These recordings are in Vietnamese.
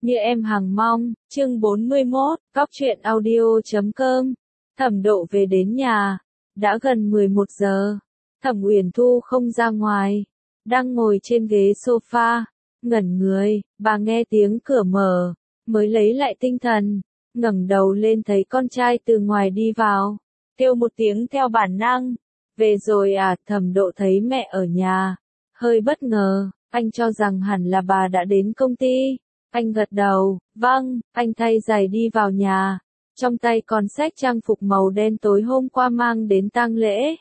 Như em hằng mong, chương 41, góc truyện audio.com. Thẩm Độ về đến nhà. Đã gần 11 giờ. Thẩm Uyển Thu không ra ngoài. Đang ngồi trên ghế sofa. Ngẩn người, bà nghe tiếng cửa mở. Mới lấy lại tinh thần. Ngẩng đầu lên thấy con trai từ ngoài đi vào. Kêu một tiếng theo bản năng. Về rồi à? Thẩm Độ thấy mẹ ở nhà. Hơi bất ngờ, anh cho rằng hẳn là bà đã đến công ty. Anh gật đầu, vâng, anh thay giày đi vào nhà. Trong tay còn xách trang phục màu đen tối hôm qua mang đến tang lễ.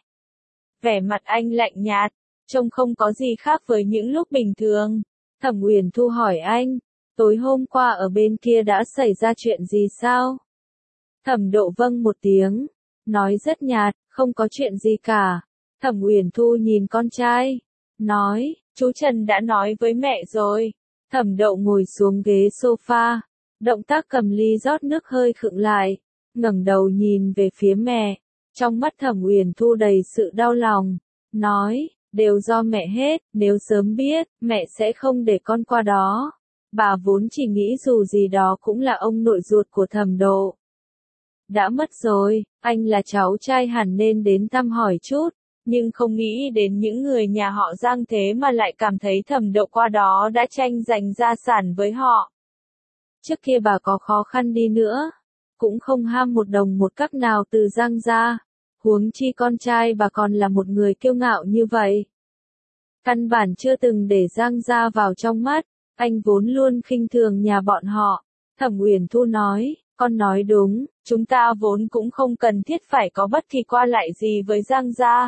Vẻ mặt anh lạnh nhạt, trông không có gì khác với những lúc bình thường. Thẩm Uyển Thu hỏi anh, tối hôm qua ở bên kia đã xảy ra chuyện gì sao? Thẩm Độ vâng một tiếng, nói rất nhạt, không có chuyện gì cả. Thẩm Uyển Thu nhìn con trai, nói, chú Trần đã nói với mẹ rồi. Thẩm Độ ngồi xuống ghế sofa, động tác cầm ly rót nước hơi khựng lại, ngẩng đầu nhìn về phía mẹ, trong mắt Thẩm Uyển Thu đầy sự đau lòng, nói, đều do mẹ hết, nếu sớm biết, mẹ sẽ không để con qua đó. Bà vốn chỉ nghĩ dù gì đó cũng là ông nội ruột của Thẩm Độ. Đã mất rồi, anh là cháu trai hẳn nên đến thăm hỏi chút. Nhưng không nghĩ đến những người nhà họ Giang thế mà lại cảm thấy Thẩm Độ qua đó đã tranh giành gia sản với họ. Trước kia bà có khó khăn đi nữa, cũng không ham một đồng một cắc nào từ Giang gia, huống chi con trai bà còn là một người kiêu ngạo như vậy. Căn bản chưa từng để Giang gia vào trong mắt, anh vốn luôn khinh thường nhà bọn họ. Thẩm Uyển Thu nói, con nói đúng, chúng ta vốn cũng không cần thiết phải có bất kỳ qua lại gì với Giang gia.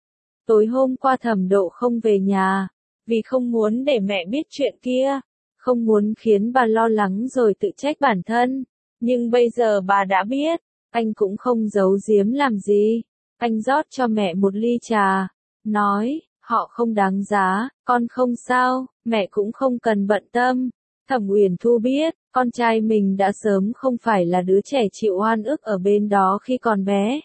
Tối hôm qua Thẩm Độ không về nhà, vì không muốn để mẹ biết chuyện kia, không muốn khiến bà lo lắng rồi tự trách bản thân. Nhưng bây giờ bà đã biết, anh cũng không giấu giếm làm gì. Anh rót cho mẹ một ly trà, nói, họ không đáng giá, con không sao, mẹ cũng không cần bận tâm. Thẩm Uyển Thu biết, con trai mình đã sớm không phải là đứa trẻ chịu oan ức ở bên đó khi còn bé.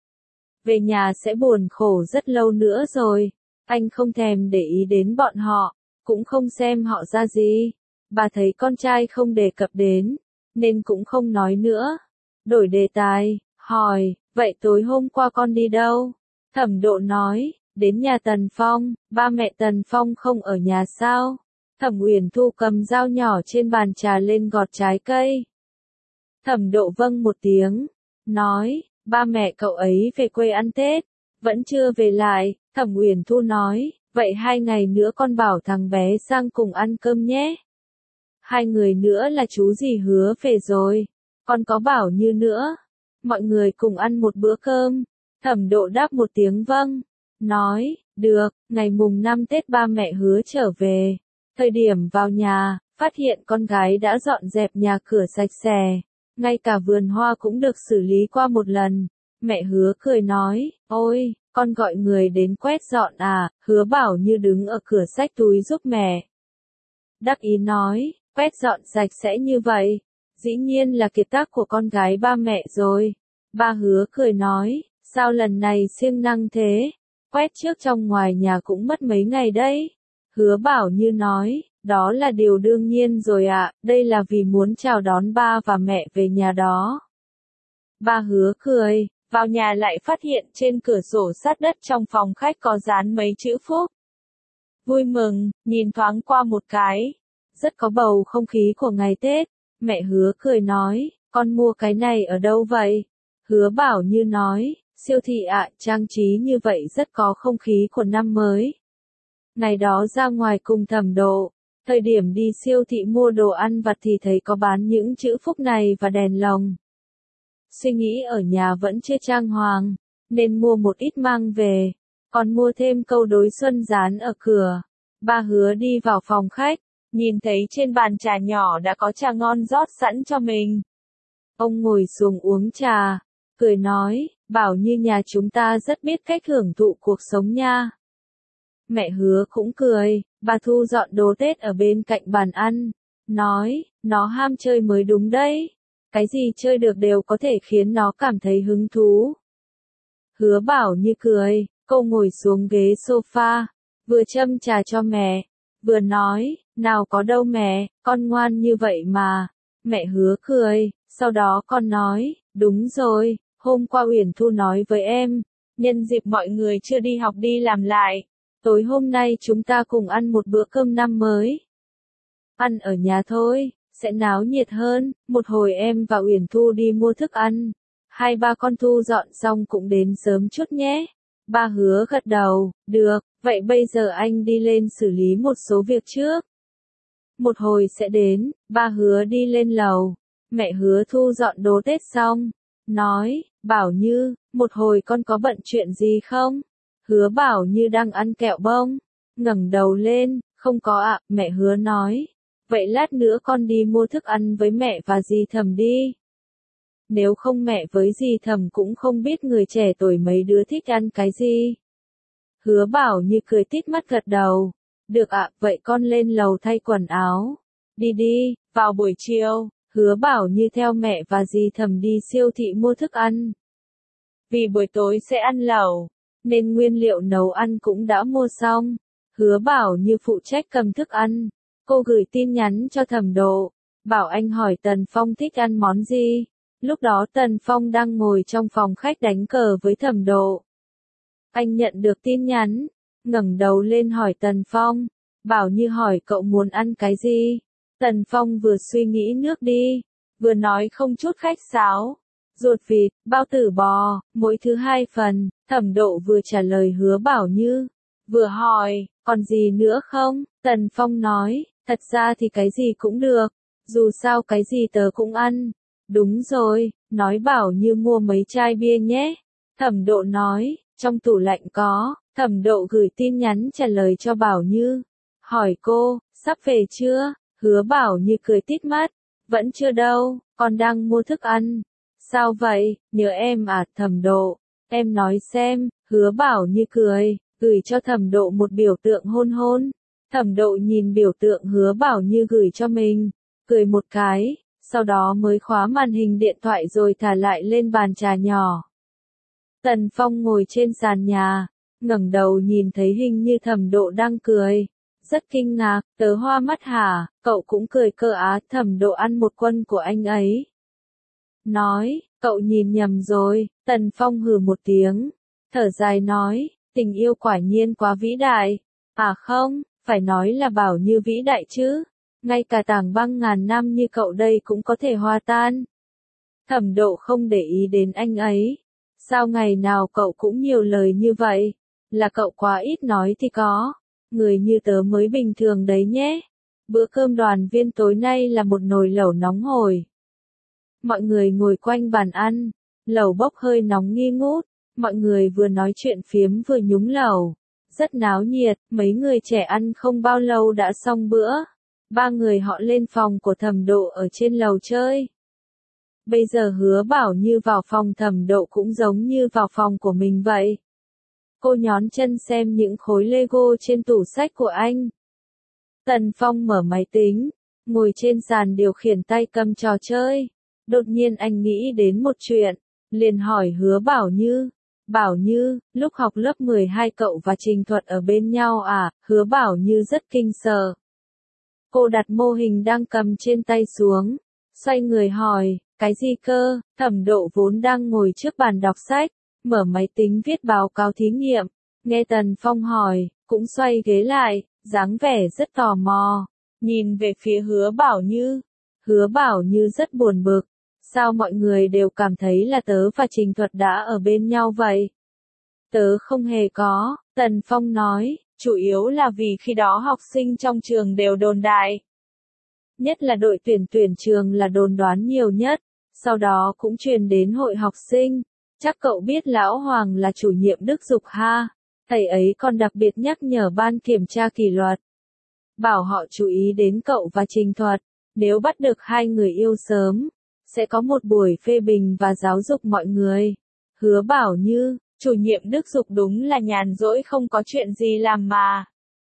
Về nhà sẽ buồn khổ rất lâu nữa rồi. Anh không thèm để ý đến bọn họ, cũng không xem họ ra gì. Bà thấy con trai không đề cập đến, nên cũng không nói nữa. Đổi đề tài, hỏi, vậy tối hôm qua con đi đâu? Thẩm Độ nói, đến nhà Tần Phong, ba mẹ Tần Phong không ở nhà sao? Thẩm Uyển Thu cầm dao nhỏ trên bàn trà lên gọt trái cây. Thẩm Độ vâng một tiếng, nói, ba mẹ cậu ấy về quê ăn Tết, vẫn chưa về lại. Thẩm Uyển Thu nói, vậy 2 ngày nữa con bảo thằng bé sang cùng ăn cơm nhé. 2 người nữa là chú dì hứa về rồi, con có bảo Như nữa. Mọi người cùng ăn một bữa cơm. Thẩm Độ đáp một tiếng vâng, nói, được. Ngày mùng 5 Tết ba mẹ hứa trở về. Thời điểm vào nhà, phát hiện con gái đã dọn dẹp nhà cửa sạch sẽ. Ngay cả vườn hoa cũng được xử lý qua một lần. Mẹ Hứa cười nói, ôi, con gọi người đến quét dọn à? Hứa bảo Như đứng ở cửa xách túi giúp mẹ. Đắc ý nói, quét dọn sạch sẽ như vậy, dĩ nhiên là kiệt tác của con gái ba mẹ rồi. Ba Hứa cười nói, sao lần này siêng năng thế? Quét trước trong ngoài nhà cũng mất mấy ngày đấy. Hứa bảo Như nói, đó là điều đương nhiên rồi ạ, đây là vì muốn chào đón ba và mẹ về nhà đó. Ba Hứa cười, vào nhà lại phát hiện trên cửa sổ sát đất trong phòng khách có dán mấy chữ phúc. Vui mừng, nhìn thoáng qua một cái, rất có bầu không khí của ngày Tết. Mẹ Hứa cười nói, con mua cái này ở đâu vậy? Hứa bảo Như nói, siêu thị ạ, trang trí như vậy rất có không khí của năm mới. Ngày đó ra ngoài cùng Thẩm Độ, thời điểm đi siêu thị mua đồ ăn vặt thì thấy có bán những chữ phúc này và đèn lồng. Suy nghĩ ở nhà vẫn chưa trang hoàng, nên mua một ít mang về, còn mua thêm câu đối xuân dán ở cửa. Ba Hứa đi vào phòng khách, nhìn thấy trên bàn trà nhỏ đã có trà ngon rót sẵn cho mình. Ông ngồi xuống uống trà, cười nói, bảo Như nhà chúng ta rất biết cách hưởng thụ cuộc sống nha. Mẹ Hứa cũng cười, bà thu dọn đồ Tết ở bên cạnh bàn ăn, nói, nó ham chơi mới đúng đấy. Cái gì chơi được đều có thể khiến nó cảm thấy hứng thú. Hứa bảo Như cười, cô ngồi xuống ghế sofa, vừa châm trà cho mẹ, vừa nói, nào có đâu mẹ, con ngoan như vậy mà. Mẹ Hứa cười, sau đó con nói, đúng rồi, hôm qua Uyển Thu nói với em, nhân dịp mọi người chưa đi học đi làm lại, tối hôm nay chúng ta cùng ăn một bữa cơm năm mới. Ăn ở nhà thôi, sẽ náo nhiệt hơn, một hồi em và Uyển Thu đi mua thức ăn. Hai ba con thu dọn xong cũng đến sớm chút nhé. Ba Hứa gật đầu, được, vậy bây giờ anh đi lên xử lý một số việc trước. Một hồi sẽ đến, ba Hứa đi lên lầu. Mẹ Hứa Thu dọn đồ Tết xong, nói, Bảo Như, một hồi con có bận chuyện gì không? Hứa Bảo Như đang ăn kẹo bông, ngẩng đầu lên, không có ạ, mẹ Hứa nói. Vậy lát nữa con đi mua thức ăn với mẹ và dì Thầm đi. Nếu không mẹ với dì Thầm cũng không biết người trẻ tuổi mấy đứa thích ăn cái gì. Hứa Bảo Như cười tít mắt gật đầu. Được ạ, vậy con lên lầu thay quần áo. Đi đi, vào buổi chiều, Hứa Bảo Như theo mẹ và dì Thầm đi siêu thị mua thức ăn. Vì buổi tối sẽ ăn lẩu, nên nguyên liệu nấu ăn cũng đã mua xong. Hứa Bảo Như phụ trách cầm thức ăn. Cô gửi tin nhắn cho Thẩm Độ, bảo anh hỏi Tần Phong thích ăn món gì. Lúc đó Tần Phong đang ngồi trong phòng khách đánh cờ với Thẩm Độ. Anh nhận được tin nhắn, ngẩng đầu lên hỏi Tần Phong, Bảo Như hỏi cậu muốn ăn cái gì. Tần Phong vừa suy nghĩ nước đi, vừa nói không chút khách sáo. Ruột vịt, bao tử bò, mỗi thứ 2 phần. Thẩm Độ vừa trả lời Hứa Bảo Như, vừa hỏi, còn gì nữa không? Tần Phong nói, thật ra thì cái gì cũng được, dù sao cái gì tớ cũng ăn. Đúng rồi, nói Bảo Như mua mấy chai bia nhé. Thẩm Độ nói, trong tủ lạnh có. Thẩm Độ gửi tin nhắn trả lời cho Bảo Như, hỏi cô, sắp về chưa? Hứa Bảo Như cười tít mắt, vẫn chưa đâu, con đang mua thức ăn. Sao vậy, nhớ em à? Thẩm Độ, em nói xem. Hứa Bảo Như cười, gửi cho Thẩm Độ một biểu tượng hôn hôn. Thẩm Độ nhìn biểu tượng Hứa Bảo Như gửi cho mình, cười một cái, sau đó mới khóa màn hình điện thoại rồi thả lại lên bàn trà nhỏ. Tần Phong ngồi trên sàn nhà, ngẩng đầu nhìn thấy hình như Thẩm Độ đang cười. Rất kinh ngạc, tớ hoa mắt hả, cậu cũng cười cơ á? Thẩm Độ ăn một quân của anh ấy. Nói, cậu nhìn nhầm rồi. Tần Phong hừ một tiếng, thở dài nói, tình yêu quả nhiên quá vĩ đại. À không, phải nói là Bảo Như vĩ đại chứ. Ngay cả tảng băng ngàn năm như cậu đây cũng có thể hòa tan. Thẩm Độ không để ý đến anh ấy. Sao ngày nào cậu cũng nhiều lời như vậy? Là cậu quá ít nói thì có. Người như tớ mới bình thường đấy nhé. Bữa cơm đoàn viên tối nay là một nồi lẩu nóng hổi. Mọi người ngồi quanh bàn ăn, lẩu bốc hơi nóng nghi ngút. Mọi người vừa nói chuyện phiếm vừa nhúng lẩu. Rất náo nhiệt, mấy người trẻ ăn không bao lâu đã xong bữa. Ba người họ lên phòng của Thẩm Độ ở trên lầu chơi. Bây giờ Hứa Bảo Như vào phòng Thẩm Độ cũng giống như vào phòng của mình vậy. Cô nhón chân xem những khối Lego trên tủ sách của anh. Tần Phong mở máy tính, ngồi trên sàn điều khiển tay cầm trò chơi. Đột nhiên anh nghĩ đến một chuyện, liền hỏi Hứa Bảo Như. Bảo Như, lúc học lớp 12 cậu và Trình Thuật ở bên nhau à? Hứa Bảo Như rất kinh sợ. Cô đặt mô hình đang cầm trên tay xuống, xoay người hỏi, cái gì cơ? Thẩm Độ vốn đang ngồi trước bàn đọc sách, mở máy tính viết báo cáo thí nghiệm, nghe Tần Phong hỏi, cũng xoay ghế lại, dáng vẻ rất tò mò, nhìn về phía Hứa Bảo Như. Hứa Bảo Như rất buồn bực, sao mọi người đều cảm thấy là tớ và Trình Thuật đã ở bên nhau vậy? Tớ không hề có, Tần Phong nói, chủ yếu là vì khi đó học sinh trong trường đều đồn đại. Nhất là đội tuyển trường là đồn đoán nhiều nhất, sau đó cũng truyền đến hội học sinh. Chắc cậu biết Lão Hoàng là chủ nhiệm đức dục ha, thầy ấy còn đặc biệt nhắc nhở ban kiểm tra kỷ luật. Bảo họ chú ý đến cậu và Trình Thuật, nếu bắt được hai người yêu sớm, sẽ có một buổi phê bình và giáo dục mọi người. Hứa Bảo Như, chủ nhiệm đức dục đúng là nhàn rỗi không có chuyện gì làm mà.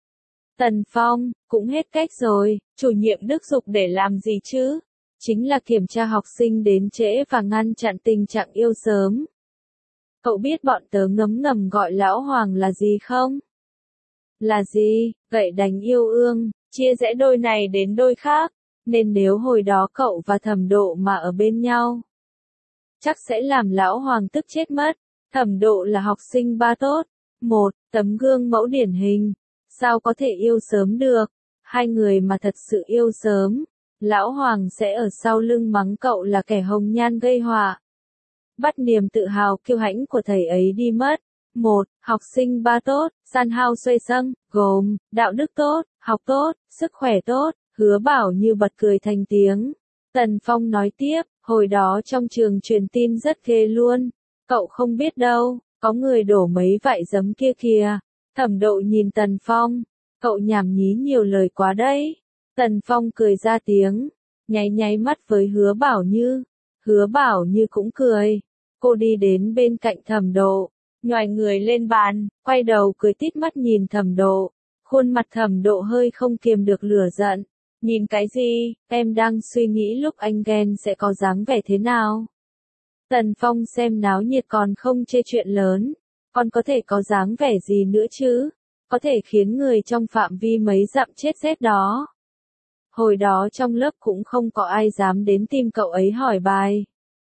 Tần Phong, cũng hết cách rồi, chủ nhiệm đức dục để làm gì chứ? Chính là kiểm tra học sinh đến trễ và ngăn chặn tình trạng yêu sớm. Cậu biết bọn tớ ngấm ngầm gọi Lão Hoàng là gì không? Là gì? Gậy đánh yêu ương, chia rẽ đôi này đến đôi khác. Nên nếu hồi đó cậu và Thẩm Độ mà ở bên nhau, chắc sẽ làm lão Hoàng tức chết mất. Thẩm Độ là học sinh ba tốt, một tấm gương mẫu điển hình, sao có thể yêu sớm được. Hai người mà thật sự yêu sớm, lão Hoàng sẽ ở sau lưng mắng cậu là kẻ hồng nhan gây họa. Bắt niềm tự hào kiêu hãnh của thầy ấy đi mất. Một học sinh ba tốt, san hao xuê sâng, gồm đạo đức tốt, học tốt, sức khỏe tốt. Hứa Bảo Như bật cười thành tiếng. Tần Phong nói tiếp, hồi đó trong trường truyền tin rất ghê luôn. Cậu không biết đâu, có người đổ mấy vại giấm kia kìa. Thẩm Độ nhìn Tần Phong, cậu nhảm nhí nhiều lời quá đấy. Tần Phong cười ra tiếng, nháy nháy mắt với Hứa Bảo Như. Hứa Bảo Như cũng cười. Cô đi đến bên cạnh Thẩm Độ, nhoài người lên bàn, quay đầu cười tít mắt nhìn Thẩm Độ. Khuôn mặt Thẩm Độ hơi không kiềm được lửa giận. Nhìn cái gì, em đang suy nghĩ lúc anh ghen sẽ có dáng vẻ thế nào. Tần Phong xem náo nhiệt còn không chê chuyện lớn, còn có thể có dáng vẻ gì nữa chứ, có thể khiến người trong phạm vi mấy dặm chết rét đó. Hồi đó trong lớp cũng không có ai dám đến tìm cậu ấy hỏi bài.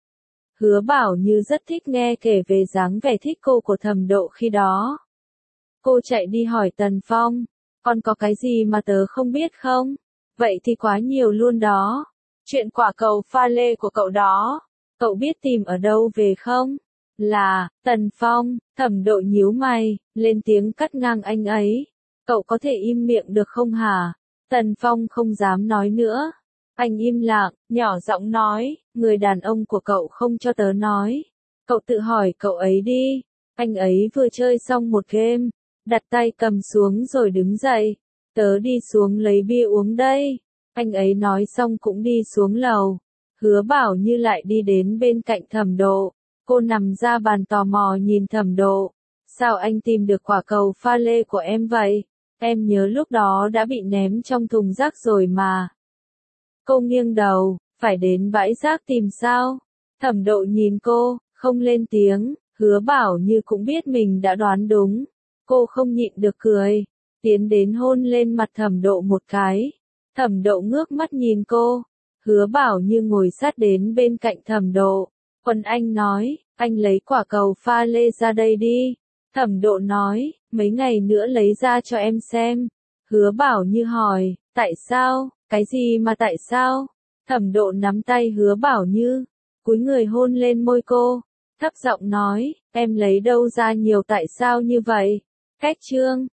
Hứa Bảo Như rất thích nghe kể về dáng vẻ thích cô của Thẩm Độ khi đó. Cô chạy đi hỏi Tần Phong, còn có cái gì mà tớ không biết không? Vậy thì quá nhiều luôn đó. Chuyện quả cầu pha lê của cậu đó, cậu biết tìm ở đâu về không? Là, Tần Phong. Thẩm Độ nhíu mày, lên tiếng cắt ngang anh ấy. Cậu có thể im miệng được không hả? Tần Phong không dám nói nữa. Anh im lặng, nhỏ giọng nói, người đàn ông của cậu không cho tớ nói. Cậu tự hỏi cậu ấy đi. Anh ấy vừa chơi xong một game, đặt tay cầm xuống rồi đứng dậy. Tớ đi xuống lấy bia uống đây. Anh ấy nói xong cũng đi xuống lầu. Hứa Bảo Như lại đi đến bên cạnh Thẩm Độ. Cô nằm ra bàn tò mò nhìn Thẩm Độ. Sao anh tìm được quả cầu pha lê của em vậy? Em nhớ lúc đó đã bị ném trong thùng rác rồi mà. Cô nghiêng đầu, phải đến bãi rác tìm sao? Thẩm Độ nhìn cô, không lên tiếng. Hứa Bảo Như cũng biết mình đã đoán đúng. Cô không nhịn được cười, tiến đến hôn lên mặt Thẩm Độ một cái. Thẩm Độ ngước mắt nhìn cô. Hứa Bảo Như ngồi sát đến bên cạnh Thẩm Độ. Còn anh nói, anh lấy quả cầu pha lê ra đây đi. Thẩm Độ nói, mấy ngày nữa lấy ra cho em xem. Hứa Bảo Như hỏi, tại sao, cái gì mà tại sao? Thẩm Độ nắm tay Hứa Bảo Như, cúi người hôn lên môi cô, thấp giọng nói, em lấy đâu ra nhiều tại sao như vậy? Cách chương